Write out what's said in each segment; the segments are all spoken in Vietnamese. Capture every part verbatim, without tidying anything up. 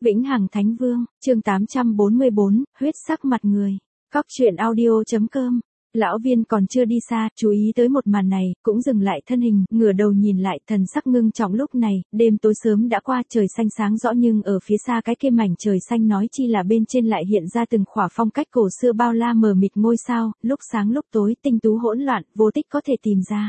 Vĩnh Hằng Thánh Vương, chương tám trăm bốn mươi bốn, huyết sắc mặt người. Cóc truyện audio chấm com. Lão Viên còn chưa đi xa, chú ý tới một màn này, cũng dừng lại thân hình, ngửa đầu nhìn lại, thần sắc ngưng trọng. Lúc này, đêm tối sớm đã qua, trời xanh sáng rõ, nhưng ở phía xa cái kia mảnh trời xanh nói chi là bên trên lại hiện ra từng khỏa phong cách cổ xưa bao la mờ mịt ngôi sao, lúc sáng lúc tối, tinh tú hỗn loạn, vô tích có thể tìm ra.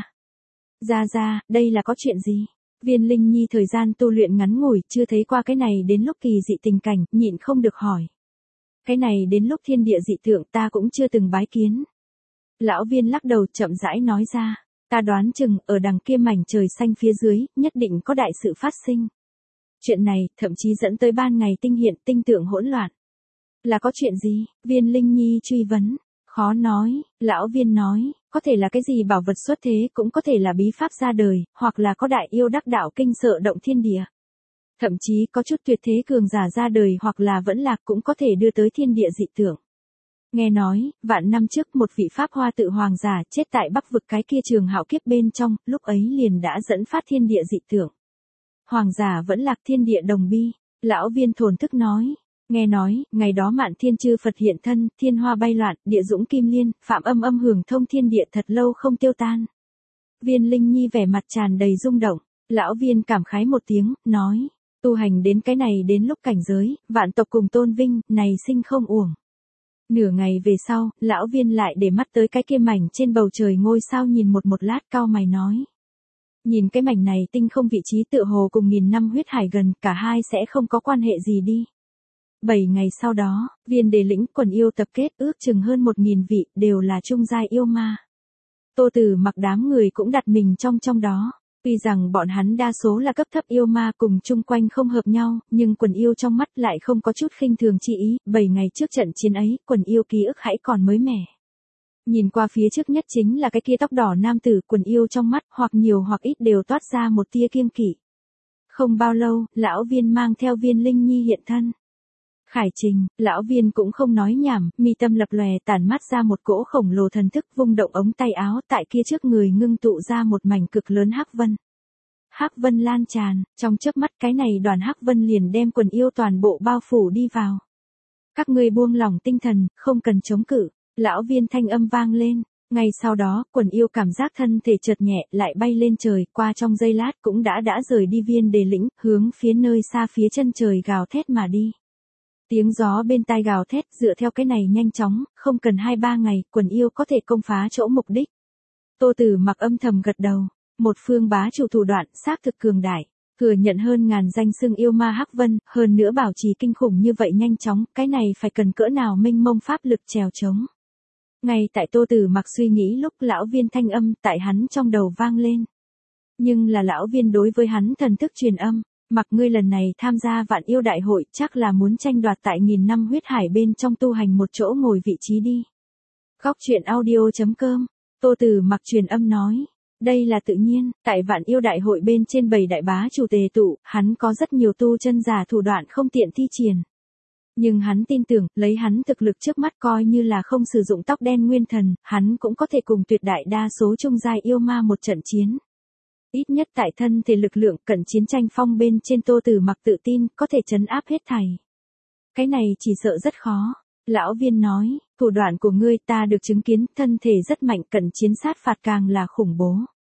Ra ra, đây là có chuyện gì? Viên Linh Nhi thời gian tu luyện ngắn ngủi, chưa thấy qua cái này đến lúc kỳ dị tình cảnh, nhịn không được hỏi. Cái này đến lúc thiên địa dị tượng ta cũng chưa từng bái kiến. Lão Viên lắc đầu chậm rãi nói ra, ta đoán chừng ở đằng kia mảnh trời xanh phía dưới, nhất định có đại sự phát sinh. Chuyện này, thậm chí dẫn tới ban ngày tinh hiện tinh tượng hỗn loạn. Là có chuyện gì? Viên Linh Nhi truy vấn. Khó nói, Lão Viên nói, có thể là cái gì bảo vật xuất thế, cũng có thể là bí pháp ra đời, hoặc là có đại yêu đắc đạo kinh sợ động thiên địa. Thậm chí có chút tuyệt thế cường giả ra đời hoặc là vẫn lạc cũng có thể đưa tới thiên địa dị tượng. Nghe nói, vạn năm trước một vị Pháp Hoa tự hoàng giả chết tại Bắc vực cái kia trường hạo kiếp bên trong, lúc ấy liền đã dẫn phát thiên địa dị tượng. Hoàng giả vẫn lạc thiên địa đồng bi, Lão Viên thổn thức nói. Nghe nói, ngày đó Mạn Thiên Chư Phật hiện thân, thiên hoa bay loạn, địa dũng kim liên, phạm âm âm hưởng thông thiên địa thật lâu không tiêu tan. Viên Linh Nhi vẻ mặt tràn đầy rung động, Lão Viên cảm khái một tiếng, nói, tu hành đến cái này đến lúc cảnh giới, vạn tộc cùng tôn vinh, này sinh không uổng. Nửa ngày về sau, Lão Viên lại để mắt tới cái kia mảnh trên bầu trời ngôi sao nhìn một một lát cau mày nói. Nhìn cái mảnh này tinh không vị trí tựa hồ cùng nghìn năm huyết hải gần, cả hai sẽ không có quan hệ gì đi. Bảy ngày sau đó, Viên Đề lĩnh quần yêu tập kết ước chừng hơn một nghìn vị, đều là trung giai yêu ma. Tô Tử Mặc đám người cũng đặt mình trong trong đó. Tuy rằng bọn hắn đa số là cấp thấp yêu ma cùng chung quanh không hợp nhau, nhưng quần yêu trong mắt lại không có chút khinh thường chi ý. Bảy ngày trước trận chiến ấy, quần yêu ký ức hãy còn mới mẻ. Nhìn qua phía trước nhất chính là cái kia tóc đỏ nam tử, quần yêu trong mắt hoặc nhiều hoặc ít đều toát ra một tia kiêng kỵ. Không bao lâu, Lão Viên mang theo Viên Linh Nhi hiện thân. Khải trình, Lão Viên cũng không nói nhảm, mi tâm lập lòe tản mát ra một cỗ khổng lồ thần thức, vung động ống tay áo, tại kia trước người ngưng tụ ra một mảnh cực lớn hắc vân. Hắc vân lan tràn, trong chớp mắt cái này đoàn hắc vân liền đem quần yêu toàn bộ bao phủ đi vào. Các ngươi buông lỏng tinh thần, không cần chống cự, Lão Viên thanh âm vang lên. Ngay sau đó, quần yêu cảm giác thân thể chợt nhẹ, lại bay lên trời, qua trong giây lát cũng đã đã rời đi Viên Đề lĩnh, hướng phía nơi xa phía chân trời gào thét mà đi. Tiếng gió bên tai gào thét, dựa theo cái này nhanh chóng, không cần hai ba ngày, quần yêu có thể công phá chỗ mục đích. Tô Tử Mặc âm thầm gật đầu, một phương bá chủ thủ đoạn, xác thực cường đại, thừa nhận hơn ngàn danh xưng yêu ma hắc vân, hơn nữa bảo trì kinh khủng như vậy nhanh chóng, cái này phải cần cỡ nào mênh mông pháp lực trèo trống. Ngay tại Tô Tử Mặc suy nghĩ lúc Lão Viên thanh âm tại hắn trong đầu vang lên. Nhưng là Lão Viên đối với hắn thần thức truyền âm. Mặc ngươi lần này tham gia vạn yêu đại hội chắc là muốn tranh đoạt tại nghìn năm huyết hải bên trong tu hành một chỗ ngồi vị trí đi. Cóc truyện audio chấm com, Tô Tử Mặc truyền âm nói. Đây là tự nhiên, tại vạn yêu đại hội bên trên bảy đại bá chủ tề tụ, hắn có rất nhiều tu chân giả thủ đoạn không tiện thi triển. Nhưng hắn tin tưởng, lấy hắn thực lực trước mắt coi như là không sử dụng tóc đen nguyên thần, hắn cũng có thể cùng tuyệt đại đa số trung giai yêu ma một trận chiến. Ít nhất tại thân thể lực lượng cận chiến tranh phong bên trên Tô Tử Mặc tự tin có thể trấn áp hết thảy. Cái này chỉ sợ rất khó. Lão Viên nói, thủ đoạn của ngươi ta được chứng kiến, thân thể rất mạnh, cận chiến sát phạt càng là khủng bố.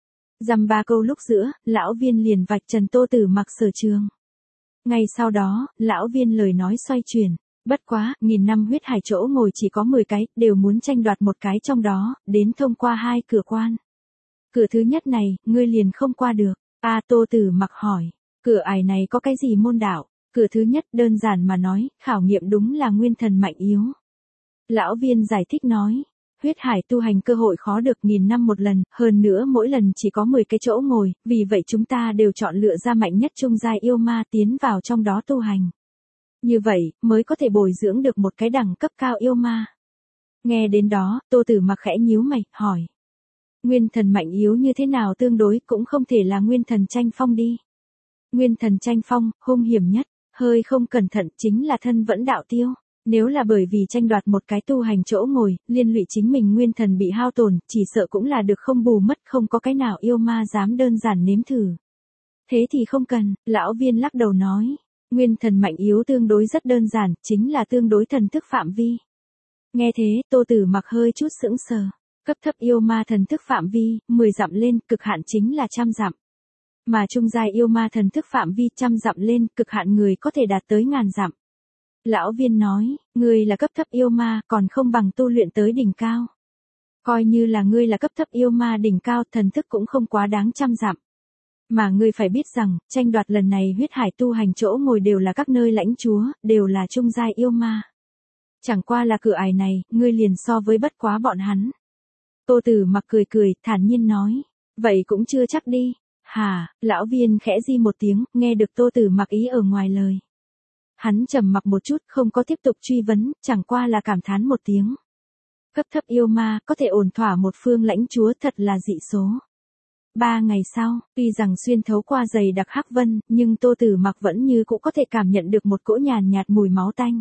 Dăm ba câu lúc giữa, Lão Viên liền vạch trần Tô Tử Mặc sở trường. Ngay sau đó, Lão Viên lời nói xoay chuyển. Bất quá, nghìn năm huyết hải chỗ ngồi chỉ có mười cái, đều muốn tranh đoạt một cái trong đó, đến thông qua hai cửa quan. Cửa thứ nhất này, ngươi liền không qua được. A Tô Tử Mặc hỏi, cửa ải này có cái gì môn đạo? Cửa thứ nhất đơn giản mà nói, khảo nghiệm đúng là nguyên thần mạnh yếu. Lão Viên giải thích nói, huyết hải tu hành cơ hội khó được nghìn năm một lần, hơn nữa mỗi lần chỉ có mười cái chỗ ngồi, vì vậy chúng ta đều chọn lựa ra mạnh nhất trung giai yêu ma tiến vào trong đó tu hành. Như vậy, mới có thể bồi dưỡng được một cái đẳng cấp cao yêu ma. Nghe đến đó, Tô Tử Mặc khẽ nhíu mày, hỏi. Nguyên thần mạnh yếu như thế nào tương đối cũng không thể là nguyên thần tranh phong đi. Nguyên thần tranh phong, hung hiểm nhất, hơi không cẩn thận chính là thân vẫn đạo tiêu. Nếu là bởi vì tranh đoạt một cái tu hành chỗ ngồi, liên lụy chính mình nguyên thần bị hao tổn, chỉ sợ cũng là được không bù mất, không có cái nào yêu ma dám đơn giản nếm thử. Thế thì không cần, Lão Viên lắc đầu nói. Nguyên thần mạnh yếu tương đối rất đơn giản, chính là tương đối thần thức phạm vi. Nghe thế, Tô Tử Mặc hơi chút sững sờ. Cấp thấp yêu ma thần thức phạm vi, mười dặm lên, cực hạn chính là trăm dặm. Mà trung giai yêu ma thần thức phạm vi trăm dặm lên, cực hạn người có thể đạt tới ngàn dặm. Lão Viên nói, ngươi là cấp thấp yêu ma, còn không bằng tu luyện tới đỉnh cao. Coi như là ngươi là cấp thấp yêu ma đỉnh cao, thần thức cũng không quá đáng trăm dặm. Mà ngươi phải biết rằng, tranh đoạt lần này huyết hải tu hành chỗ ngồi đều là các nơi lãnh chúa, đều là trung giai yêu ma. Chẳng qua là cửa ải này, ngươi liền so với bất quá bọn hắn. Tô Tử Mặc cười cười, thản nhiên nói, vậy cũng chưa chắc đi. Hà, Lão Viên khẽ di một tiếng, nghe được Tô Tử Mặc ý ở ngoài lời. Hắn trầm mặc một chút, không có tiếp tục truy vấn, chẳng qua là cảm thán một tiếng. Cấp thấp yêu ma, có thể ổn thỏa một phương lãnh chúa thật là dị số. Ba ngày sau, tuy rằng xuyên thấu qua dày đặc hắc vân, nhưng Tô Tử Mặc vẫn như cũng có thể cảm nhận được một cỗ nhàn nhạt mùi máu tanh.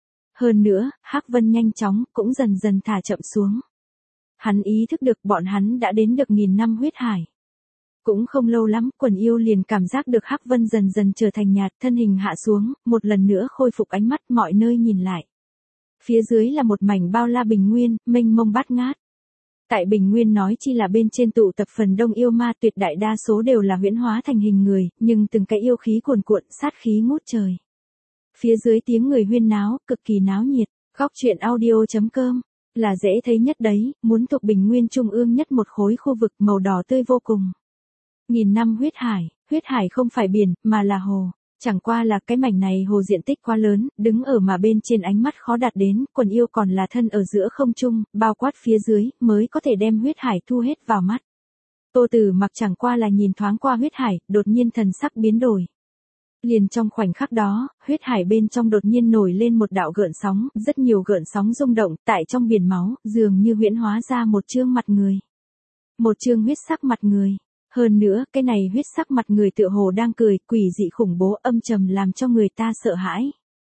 Hơn nữa, hắc vân nhanh chóng, cũng dần dần thả chậm xuống. Hắn ý thức được bọn hắn đã đến được nghìn năm huyết hải. Cũng không lâu lắm, quần yêu liền cảm giác được hắc vân dần dần trở thành nhạt, thân hình hạ xuống, một lần nữa khôi phục ánh mắt mọi nơi nhìn lại. Phía dưới là một mảnh bao la bình nguyên, mênh mông bát ngát. Tại bình nguyên nói chi là bên trên tụ tập phần đông yêu ma, tuyệt đại đa số đều là huyễn hóa thành hình người, nhưng từng cái yêu khí cuồn cuộn, sát khí ngút trời. Phía dưới tiếng người huyên náo, cực kỳ náo nhiệt. Góc truyện audio chấm com là dễ thấy nhất đấy, muốn thuộc bình nguyên trung ương nhất một khối khu vực màu đỏ tươi vô cùng. Nghìn năm huyết hải, huyết hải không phải biển, mà là hồ. Chẳng qua là cái mảnh này hồ diện tích quá lớn, đứng ở mà bên trên ánh mắt khó đạt đến, quần yêu còn là thân ở giữa không trung, bao quát phía dưới, mới có thể đem huyết hải thu hết vào mắt. Tô Tử Mặc chẳng qua là nhìn thoáng qua huyết hải, đột nhiên thần sắc biến đổi. Liền trong khoảnh khắc đó, huyết hải bên trong đột nhiên nổi lên một đạo gợn sóng, rất nhiều gợn sóng rung động, tại trong biển máu, dường như huyễn hóa ra một trương mặt người. Một trương huyết sắc mặt người. Hơn nữa, cái này huyết sắc mặt người tựa hồ đang cười, quỷ dị khủng bố âm trầm làm cho người ta sợ hãi.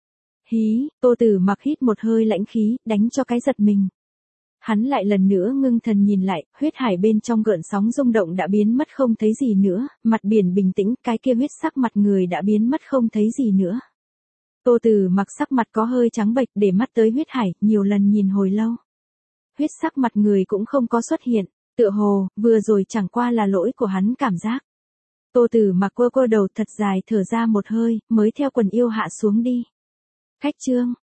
Hí, Tô Tử Mặc hít một hơi lãnh khí, đánh cho cái giật mình. Hắn lại lần nữa ngưng thần nhìn lại, huyết hải bên trong gợn sóng rung động đã biến mất không thấy gì nữa, mặt biển bình tĩnh, cái kia huyết sắc mặt người đã biến mất không thấy gì nữa. Tô Tử Mặc sắc mặt có hơi trắng bệch, để mắt tới huyết hải, nhiều lần nhìn hồi lâu. Huyết sắc mặt người cũng không có xuất hiện, tựa hồ, vừa rồi chẳng qua là lỗi của hắn cảm giác. Tô Tử Mặc quơ quơ đầu thật dài thở ra một hơi, mới theo quần yêu hạ xuống đi. Khách trương,